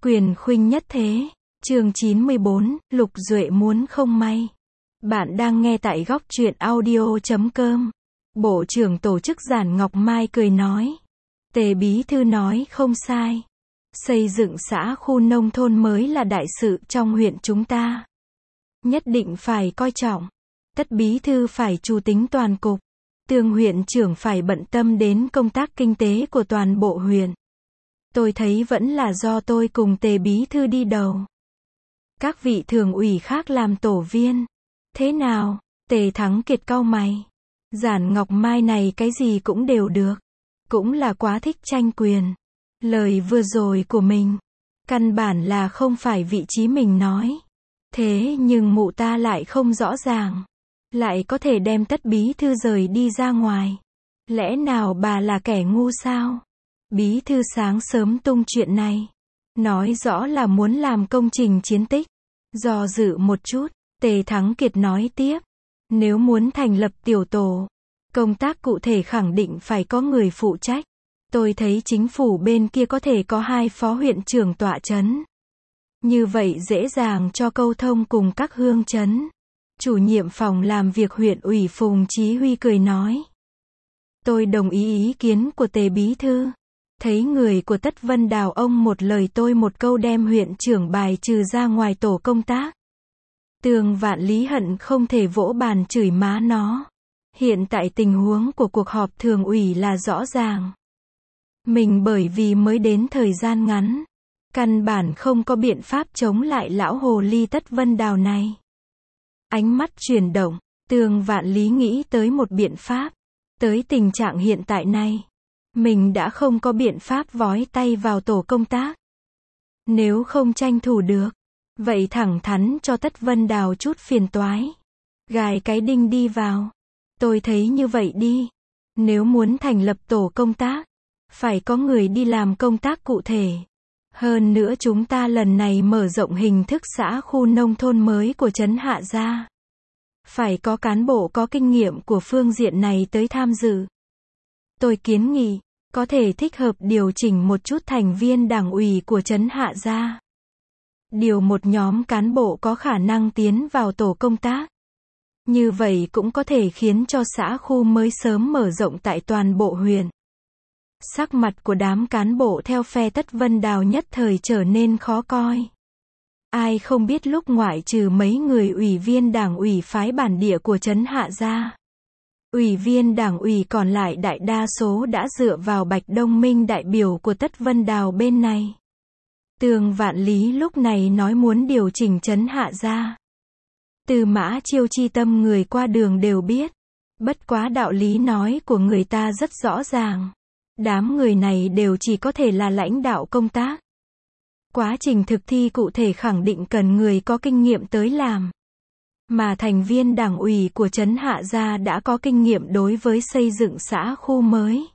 Quyền khuynh nhất thế. Chương 94, Lục Duệ muốn không may. Bạn đang nghe tại góc truyện audio.com. Bộ trưởng tổ chức Giản Ngọc Mai cười nói. Tề bí thư nói không sai. Xây dựng xã khu nông thôn mới là đại sự trong huyện chúng ta. Nhất định phải coi trọng. Tất bí thư phải chu tính toàn cục. Tương huyện trưởng phải bận tâm đến công tác kinh tế của toàn bộ huyện. Tôi thấy vẫn là do tôi cùng Tề bí thư đi đầu. Các vị thường ủy khác làm tổ viên. Thế nào? Tề Thắng Kiệt cau mày. Giản Ngọc Mai này cái gì cũng đều được. Cũng là quá thích tranh quyền. Lời vừa rồi của mình, căn bản là không phải vị trí mình nói. Thế nhưng mụ ta lại không rõ ràng. Lại có thể đem Tất bí thư rời đi ra ngoài. Lẽ nào bà là kẻ ngu sao? Bí thư sáng sớm tung chuyện này. Nói rõ là muốn làm công trình chiến tích. Do dự một chút, Tề Thắng Kiệt nói tiếp. Nếu muốn thành lập tiểu tổ, công tác cụ thể khẳng định phải có người phụ trách. Tôi thấy chính phủ bên kia có thể có 2 phó huyện trưởng tọa chấn. Như vậy dễ dàng cho câu thông cùng các hương chấn. Chủ nhiệm phòng làm việc huyện ủy Phùng Chí Huy cười nói. Tôi đồng ý kiến của Tề bí thư. Thấy người của Tất Vân Đào ông một lời tôi một câu đem huyện trưởng bài trừ ra ngoài tổ công tác. Tường Vạn Lý hận không thể vỗ bàn chửi má nó. Hiện tại tình huống của cuộc họp thường ủy là rõ ràng. Mình bởi vì mới đến thời gian ngắn, căn bản không có biện pháp chống lại lão hồ ly Tất Vân Đào này. Ánh mắt chuyển động, Tường Vạn Lý nghĩ tới một biện pháp. Tới tình trạng hiện tại này, mình đã không có biện pháp vói tay vào tổ công tác. Nếu không tranh thủ được, vậy thẳng thắn cho Tất Vân Đào chút phiền toái. Gài cái đinh đi vào. Tôi thấy như vậy đi. Nếu muốn thành lập tổ công tác, phải có người đi làm công tác cụ thể. Hơn nữa chúng ta lần này mở rộng hình thức xã khu nông thôn mới của trấn Hạ Gia. Phải có cán bộ có kinh nghiệm của phương diện này tới tham dự. Tôi kiến nghị, có thể thích hợp điều chỉnh một chút thành viên đảng ủy của trấn Hạ Gia. Điều một nhóm cán bộ có khả năng tiến vào tổ công tác. Như vậy cũng có thể khiến cho xã khu mới sớm mở rộng tại toàn bộ huyện. Sắc mặt của đám cán bộ theo phe Tất Vân Đào nhất thời trở nên khó coi. Ai không biết lúc ngoại trừ mấy người ủy viên đảng ủy phái bản địa của trấn Hạ Gia. Ủy viên đảng ủy còn lại đại đa số đã dựa vào Bạch Đông Minh đại biểu của Tất Vân Đào bên này. Tường Vạn Lý lúc này nói muốn điều chỉnh trấn Hạ Gia. Từ Mã Chiêu chi tâm người qua đường đều biết. Bất quá đạo lý nói của người ta rất rõ ràng. Đám người này đều chỉ có thể là lãnh đạo công tác. Quá trình thực thi cụ thể khẳng định cần người có kinh nghiệm tới làm. Mà thành viên đảng ủy của trấn Hạ Gia đã có kinh nghiệm đối với xây dựng xã khu mới.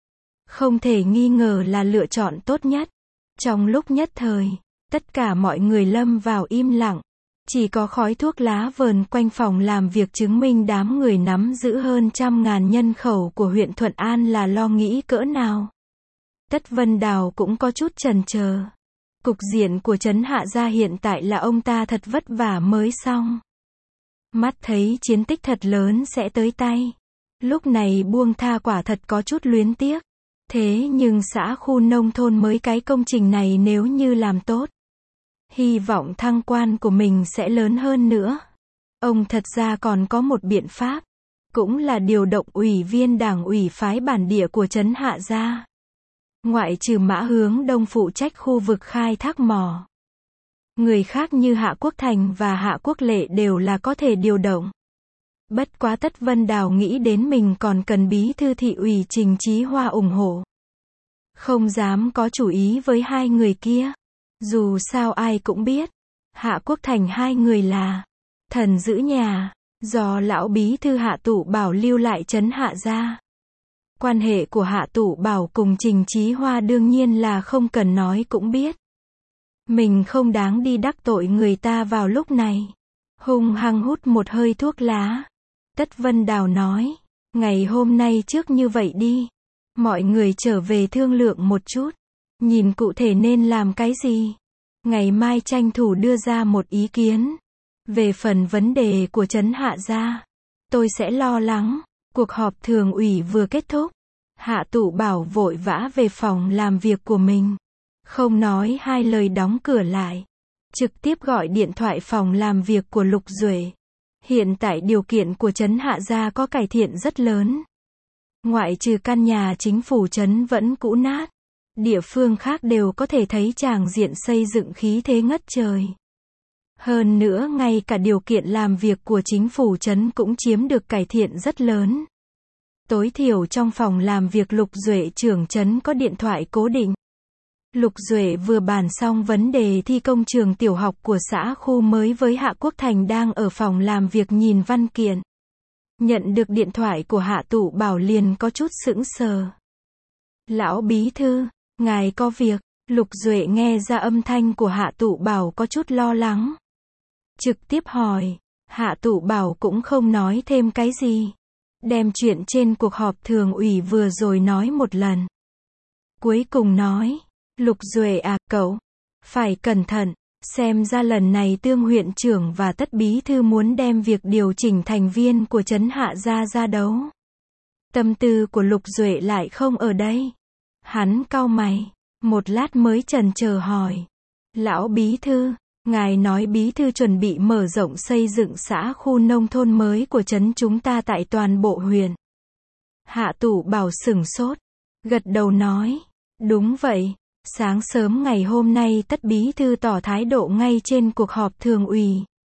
Không thể nghi ngờ là lựa chọn tốt nhất. Trong lúc nhất thời, tất cả mọi người lâm vào im lặng. Chỉ có khói thuốc lá vờn quanh phòng làm việc chứng minh đám người nắm giữ hơn 100.000 nhân khẩu của huyện Thuận An là lo nghĩ cỡ nào. Tất Vân Đào cũng có chút chần chờ. Cục diện của trấn Hạ Gia hiện tại là ông ta thật vất vả mới xong. Mắt thấy chiến tích thật lớn sẽ tới tay. Lúc này buông tha quả thật có chút luyến tiếc. Thế nhưng xã khu nông thôn mới cái công trình này nếu như làm tốt, hy vọng thăng quan của mình sẽ lớn hơn nữa. Ông thật ra còn có một biện pháp, cũng là điều động ủy viên đảng ủy phái bản địa của trấn Hạ Gia. Ngoại trừ Mã Hướng Đông phụ trách khu vực khai thác mỏ. Người khác như Hạ Quốc Thành và Hạ Quốc Lệ đều là có thể điều động. Bất quá Tất Vân Đào nghĩ đến mình còn cần bí thư thị ủy Trình Chí Hoa ủng hộ. Không dám có chủ ý với hai người kia. Dù sao ai cũng biết, Hạ Quốc Thành hai người là thần giữ nhà, do lão bí thư Hạ Tụ Bảo lưu lại trấn Hạ Gia. Quan hệ của Hạ Tụ Bảo cùng Trình Chí Hoa đương nhiên là không cần nói cũng biết. Mình không đáng đi đắc tội người ta vào lúc này. Hung hăng hút một hơi thuốc lá. Tất Vân Đào nói, ngày hôm nay trước như vậy đi. Mọi người trở về thương lượng một chút. Nhìn cụ thể nên làm cái gì. Ngày mai tranh thủ đưa ra một ý kiến. Về phần vấn đề của trấn Hạ gia, tôi sẽ lo lắng. Cuộc họp thường ủy vừa kết thúc. Hạ Tụ Bảo vội vã về phòng làm việc của mình. Không nói hai lời đóng cửa lại. Trực tiếp gọi điện thoại phòng làm việc của Lục Duệ. Hiện tại điều kiện của trấn Hạ gia có cải thiện rất lớn. Ngoại trừ căn nhà chính phủ trấn vẫn cũ nát. Địa phương khác đều có thể thấy tràng diện xây dựng khí thế ngất trời. Hơn nữa ngay cả điều kiện làm việc của chính phủ trấn cũng chiếm được cải thiện rất lớn. Tối thiểu trong phòng làm việc Lục Duệ trưởng trấn có điện thoại cố định. Lục Duệ vừa bàn xong vấn đề thi công trường tiểu học của xã khu mới với Hạ Quốc Thành đang ở phòng làm việc nhìn văn kiện. Nhận được điện thoại của Hạ Tụ Bảo liền có chút sững sờ. Lão bí thư, ngài có việc. Lục Duệ nghe ra âm thanh của Hạ Tụ Bảo có chút lo lắng. Trực tiếp hỏi. Hạ Tụ Bảo cũng không nói thêm cái gì. Đem chuyện trên cuộc họp thường ủy vừa rồi nói một lần. Cuối cùng nói. Lục Duệ à, cậu phải cẩn thận. Xem ra lần này Tương huyện trưởng và Tất bí thư muốn đem việc điều chỉnh thành viên của trấn Hạ gia ra đấu. Tâm tư của Lục Duệ lại không ở đây. Hắn cau mày. Một lát mới chần chờ hỏi. Lão bí thư, ngài nói bí thư chuẩn bị mở rộng xây dựng xã khu nông thôn mới của trấn chúng ta tại toàn bộ huyện. Hạ Tụ Bảo sửng sốt. Gật đầu nói. Đúng vậy. Sáng sớm ngày hôm nay Tất bí thư tỏ thái độ ngay trên cuộc họp thường ủy.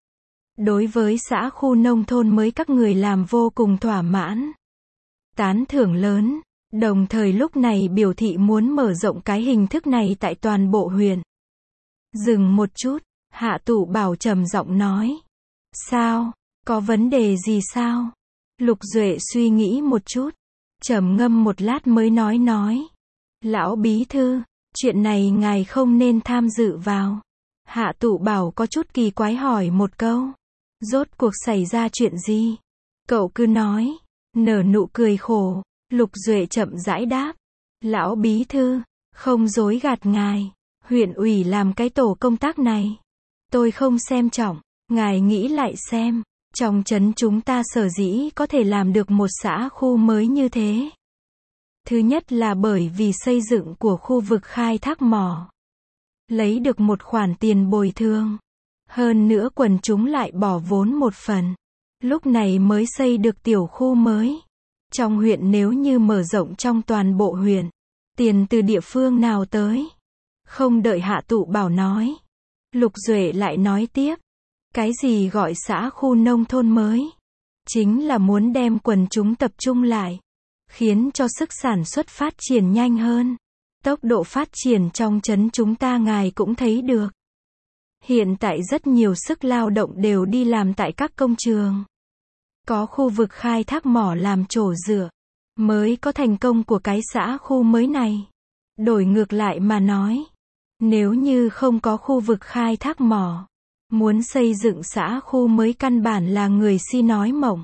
Đối với xã khu nông thôn mới các người làm vô cùng thỏa mãn. Tán thưởng lớn. Đồng thời lúc này biểu thị muốn mở rộng cái hình thức này tại toàn bộ huyện. Dừng một chút, Hạ Tụ Bảo trầm giọng nói. Sao? Có vấn đề gì sao? Lục Duệ suy nghĩ một chút. Trầm ngâm một lát mới nói. Lão bí thư, chuyện này ngài không nên tham dự vào. Hạ Tụ Bảo có chút kỳ quái hỏi một câu. Rốt cuộc xảy ra chuyện gì? Cậu cứ nói. Nở nụ cười khổ. Lục Duệ chậm rãi đáp. Lão bí thư, không dối gạt ngài. Huyện ủy làm cái tổ công tác này. Tôi không xem trọng. Ngài nghĩ lại xem. Trong trấn chúng ta sở dĩ có thể làm được một xã khu mới như thế. Thứ nhất là bởi vì xây dựng của khu vực khai thác mỏ. Lấy được một khoản tiền bồi thường. Hơn nữa quần chúng lại bỏ vốn một phần. Lúc này mới xây được tiểu khu mới. Trong huyện nếu như mở rộng trong toàn bộ huyện. Tiền từ địa phương nào tới? Không đợi Hạ Tụ Bảo nói. Lục Duệ lại nói tiếp. Cái gì gọi xã khu nông thôn mới? Chính là muốn đem quần chúng tập trung lại. Khiến cho sức sản xuất phát triển nhanh hơn. Tốc độ phát triển trong trấn chúng ta ngài cũng thấy được. Hiện tại rất nhiều sức lao động đều đi làm tại các công trường. Có khu vực khai thác mỏ làm chỗ dựa. Mới có thành công của cái xã khu mới này. Đổi ngược lại mà nói. Nếu như không có khu vực khai thác mỏ. Muốn xây dựng xã khu mới căn bản là người si nói mộng.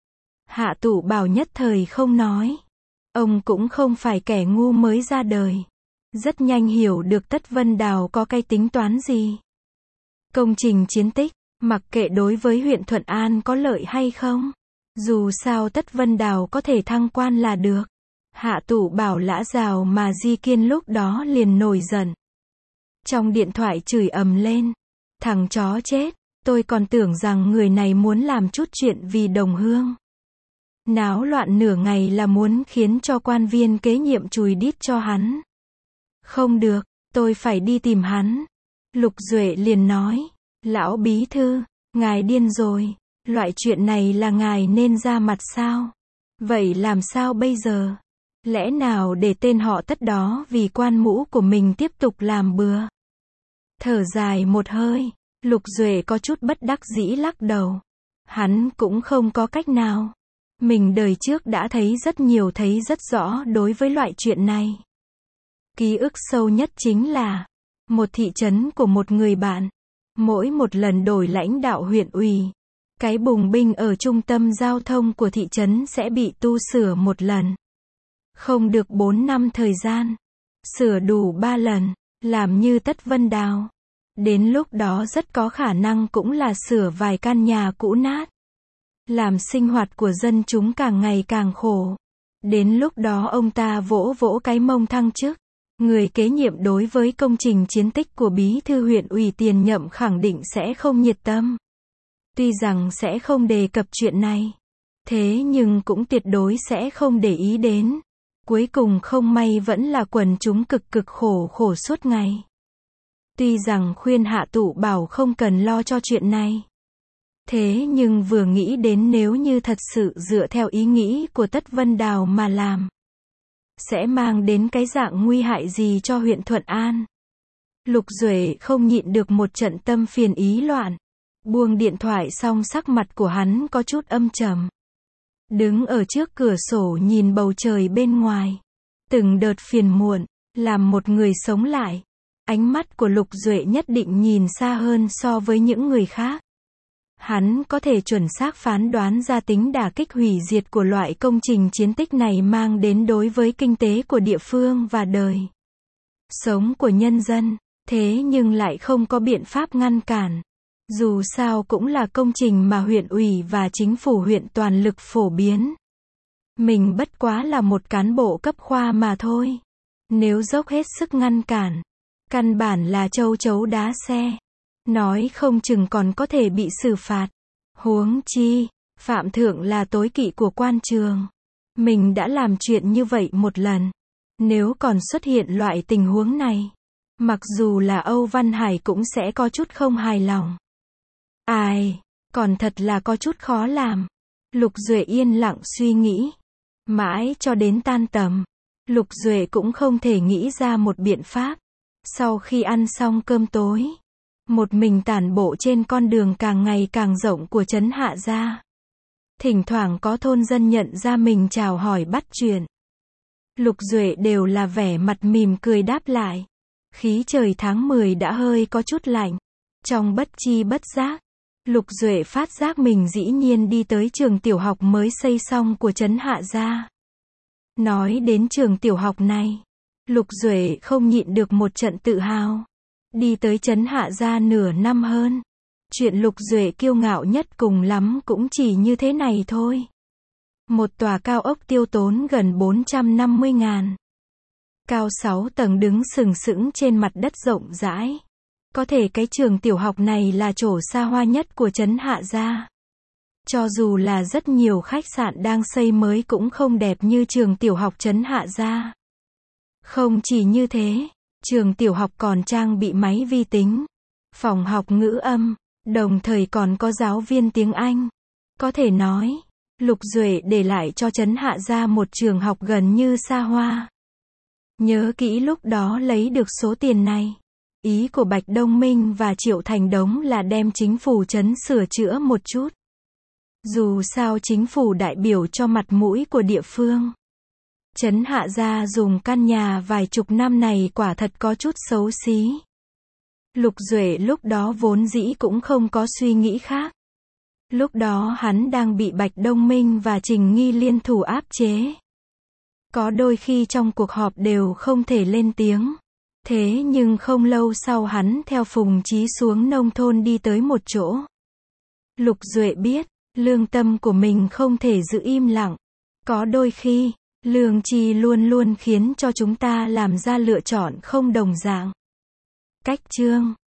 Hạ Tụ Bảo nhất thời không nói. Ông cũng không phải kẻ ngu mới ra đời. Rất nhanh hiểu được Tất Vân Đào có cái tính toán gì. Công trình chiến tích, mặc kệ đối với huyện Thuận An có lợi hay không. Dù sao Tất Vân Đào có thể thăng quan là được. Hạ Tụ Bảo lã rào mà Di Kiên lúc đó liền nổi giận. Trong điện thoại chửi ầm lên. Thằng chó chết, tôi còn tưởng rằng người này muốn làm chút chuyện vì đồng hương. Náo loạn nửa ngày là muốn khiến cho quan viên kế nhiệm chùi đít cho hắn. Không được, tôi phải đi tìm hắn. Lục Duệ liền nói. Lão bí thư, ngài điên rồi. Loại chuyện này là ngài nên ra mặt sao? Vậy làm sao bây giờ? Lẽ nào để tên họ Tất đó vì quan mũ của mình tiếp tục làm bừa? Thở dài một hơi, Lục Duệ có chút bất đắc dĩ lắc đầu. Hắn cũng không có cách nào. Mình đời trước đã thấy rất rõ đối với loại chuyện này. Ký ức sâu nhất chính là một thị trấn của một người bạn. Mỗi một lần đổi lãnh đạo huyện ủy, cái bùng binh ở trung tâm giao thông của thị trấn sẽ bị tu sửa một lần. Không được 4 năm thời gian. Sửa đủ 3 lần. Làm như Tất Vân Đào. Đến lúc đó rất có khả năng cũng là sửa vài căn nhà cũ nát. Làm sinh hoạt của dân chúng càng ngày càng khổ. Đến lúc đó ông ta vỗ vỗ cái mông thăng chức. Người kế nhiệm đối với công trình chiến tích của bí thư huyện ủy tiền nhậm khẳng định sẽ không nhiệt tâm. Tuy rằng sẽ không đề cập chuyện này. Thế nhưng cũng tuyệt đối sẽ không để ý đến. Cuối cùng không may vẫn là quần chúng cực cực khổ suốt ngày. Tuy rằng khuyên Hạ Tụ bảo không cần lo cho chuyện này. Thế nhưng vừa nghĩ đến nếu như thật sự dựa theo ý nghĩ của Tất Vân Đào mà làm, sẽ mang đến cái dạng nguy hại gì cho huyện Thuận An. Lục Duệ không nhịn được một trận tâm phiền ý loạn. Buông điện thoại xong sắc mặt của hắn có chút âm trầm. Đứng ở trước cửa sổ nhìn bầu trời bên ngoài. Từng đợt phiền muộn, làm một người sống lại. Ánh mắt của Lục Duệ nhất định nhìn xa hơn so với những người khác. Hắn có thể chuẩn xác phán đoán ra tính đả kích hủy diệt của loại công trình chiến tích này mang đến đối với kinh tế của địa phương và đời sống của nhân dân. Thế nhưng lại không có biện pháp ngăn cản. Dù sao cũng là công trình mà huyện ủy và chính phủ huyện toàn lực phổ biến. Mình bất quá là một cán bộ cấp khoa mà thôi. Nếu dốc hết sức ngăn cản, căn bản là châu chấu đá xe. Nói không chừng còn có thể bị xử phạt. Huống chi, Phạm Thượng là tối kỵ của quan trường. Mình đã làm chuyện như vậy một lần. Nếu còn xuất hiện loại tình huống này, mặc dù là Âu Văn Hải cũng sẽ có chút không hài lòng. Ai, còn thật là có chút khó làm. Lục Duệ yên lặng suy nghĩ. Mãi cho đến tan tầm, Lục Duệ cũng không thể nghĩ ra một biện pháp. Sau khi ăn xong cơm tối, một mình tản bộ trên con đường càng ngày càng rộng của trấn Hạ Gia. Thỉnh thoảng có thôn dân nhận ra mình chào hỏi bắt chuyện. Lục Duệ đều là vẻ mặt mỉm cười đáp lại. Khí trời tháng 10 đã hơi có chút lạnh. Trong bất chi bất giác, Lục Duệ phát giác mình dĩ nhiên đi tới trường tiểu học mới xây xong của trấn Hạ Gia. Nói đến trường tiểu học này, Lục Duệ không nhịn được một trận tự hào. Đi tới trấn Hạ Gia nửa năm hơn. Chuyện Lục Duệ kiêu ngạo nhất cùng lắm cũng chỉ như thế này thôi. Một tòa cao ốc tiêu tốn gần 450.000. Cao 6 tầng đứng sừng sững trên mặt đất rộng rãi. Có thể cái trường tiểu học này là chỗ xa hoa nhất của trấn Hạ Gia. Cho dù là rất nhiều khách sạn đang xây mới cũng không đẹp như trường tiểu học trấn Hạ Gia. Không chỉ như thế, trường tiểu học còn trang bị máy vi tính, phòng học ngữ âm, đồng thời còn có giáo viên tiếng Anh. Có thể nói, Lục Duệ để lại cho trấn Hạ Gia một trường học gần như xa hoa. Nhớ kỹ lúc đó lấy được số tiền này. Ý của Bạch Đông Minh và Triệu Thành Đống là đem chính phủ trấn sửa chữa một chút. Dù sao chính phủ đại biểu cho mặt mũi của địa phương. Trấn Hạ Gia dùng căn nhà vài chục năm này quả thật có chút xấu xí. Lục Duệ lúc đó vốn dĩ cũng không có suy nghĩ khác. Lúc đó hắn đang bị Bạch Đông Minh và Trình Nghi liên thủ áp chế. Có đôi khi trong cuộc họp đều không thể lên tiếng. Thế nhưng không lâu sau hắn theo Phùng Chí xuống nông thôn đi tới một chỗ. Lục Duệ biết, lương tâm của mình không thể giữ im lặng. Có đôi khi, lương tri luôn luôn khiến cho chúng ta làm ra lựa chọn không đồng dạng. Cách chương